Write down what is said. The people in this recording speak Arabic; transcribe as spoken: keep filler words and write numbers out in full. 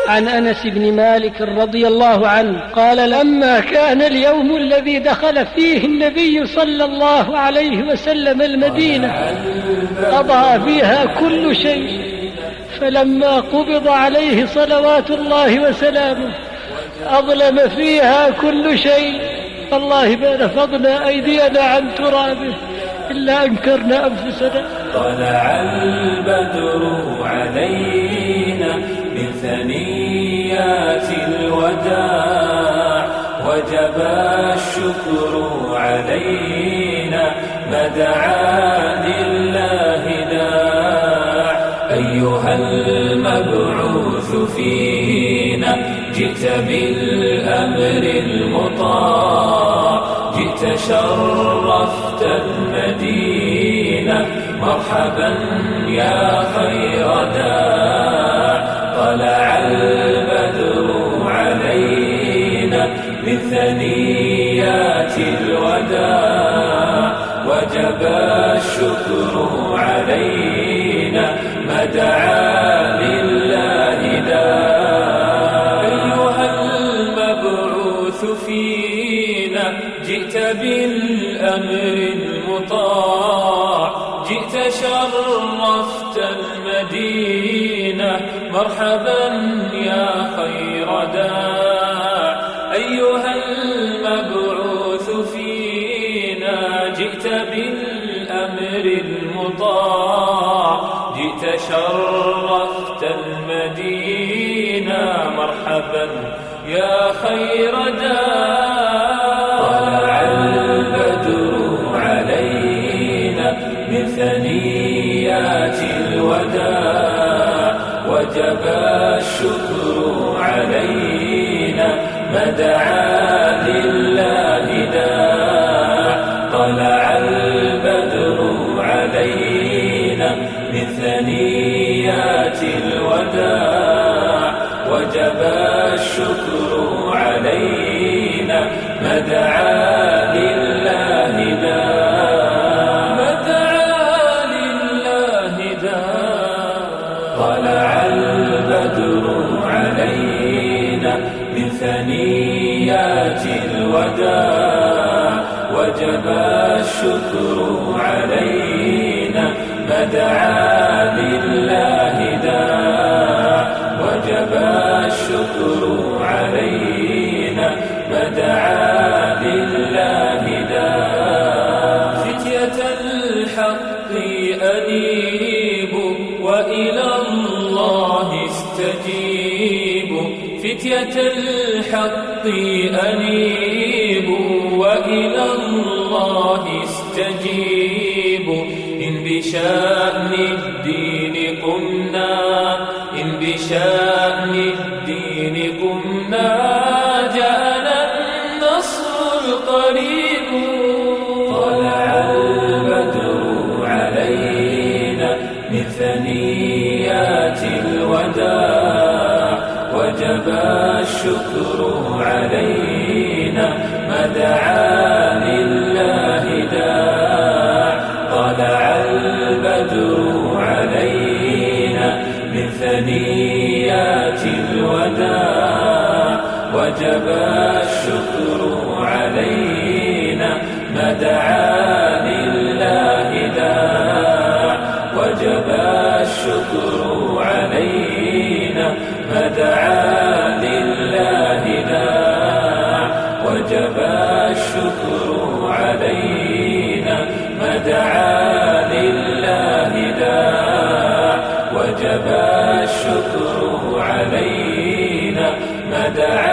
عن أنس بن مالك رضي الله عنه قال: لما كان اليوم الذي دخل فيه النبي صلى الله عليه وسلم المدينة قضى فيها كل شيء، فلما قبض عليه صلوات الله وسلامه أظلم فيها كل شيء. والله ما نفضنا أيدينا عن ترابه إلا أنكرنا أنفسنا. طلع البدر علينا من ثنيات الوداع، وجب الشكر علينا ما دعا لله داع. أيها المبعوث فينا جئت بالأمر المطاع، جئت شرفت المدينة مرحبا يا خير داع. طلع البدر علينا من ثنيات الوداع، وجب الشكر علينا ما دعا لله داع. أيها المبعوث فينا جئت بالأمر المطاع، جئت شرفت المدينة مرحبا يا خير داع. أيها المبعوث فينا جئت بالأمر المطاع، جئت شرفت المدينة مرحبا يا خير داع. طلع البدر علينا من ثنيات الوداع، وجب الشكر علينا ما دعا لله داع. طلع البدر علينا من ثنيات الوداع، وجب الشكر علينا ما دعا لله داع. ما دعا لله داع. طلع البدر علينا من ثنيات الوداع، وجب الشكر علينا ما دعا لله داع. وجب الشكر علينا ما دعا لله داع. فتية الحق أنيبوا وإلى الله استجيبوا، فتية الحق أنيبوا وإلى الله استجيبوا. إن بشأن الدين قمنا، إن بشأن الدين قمنا، جاءنا النصر القريب. طلع البدر علينا من ثنيات الوداع، وجب الشكر علينا ما دعا لله داع. طلع البدر علينا من ثنيات الوداع، وجب الشكر علينا ما دعا لله داع. وجب الشكر علينا ما دعا لله داع. وجب الشكر علينا ما دعا لله داع. وجب الشكر علينا ما دعا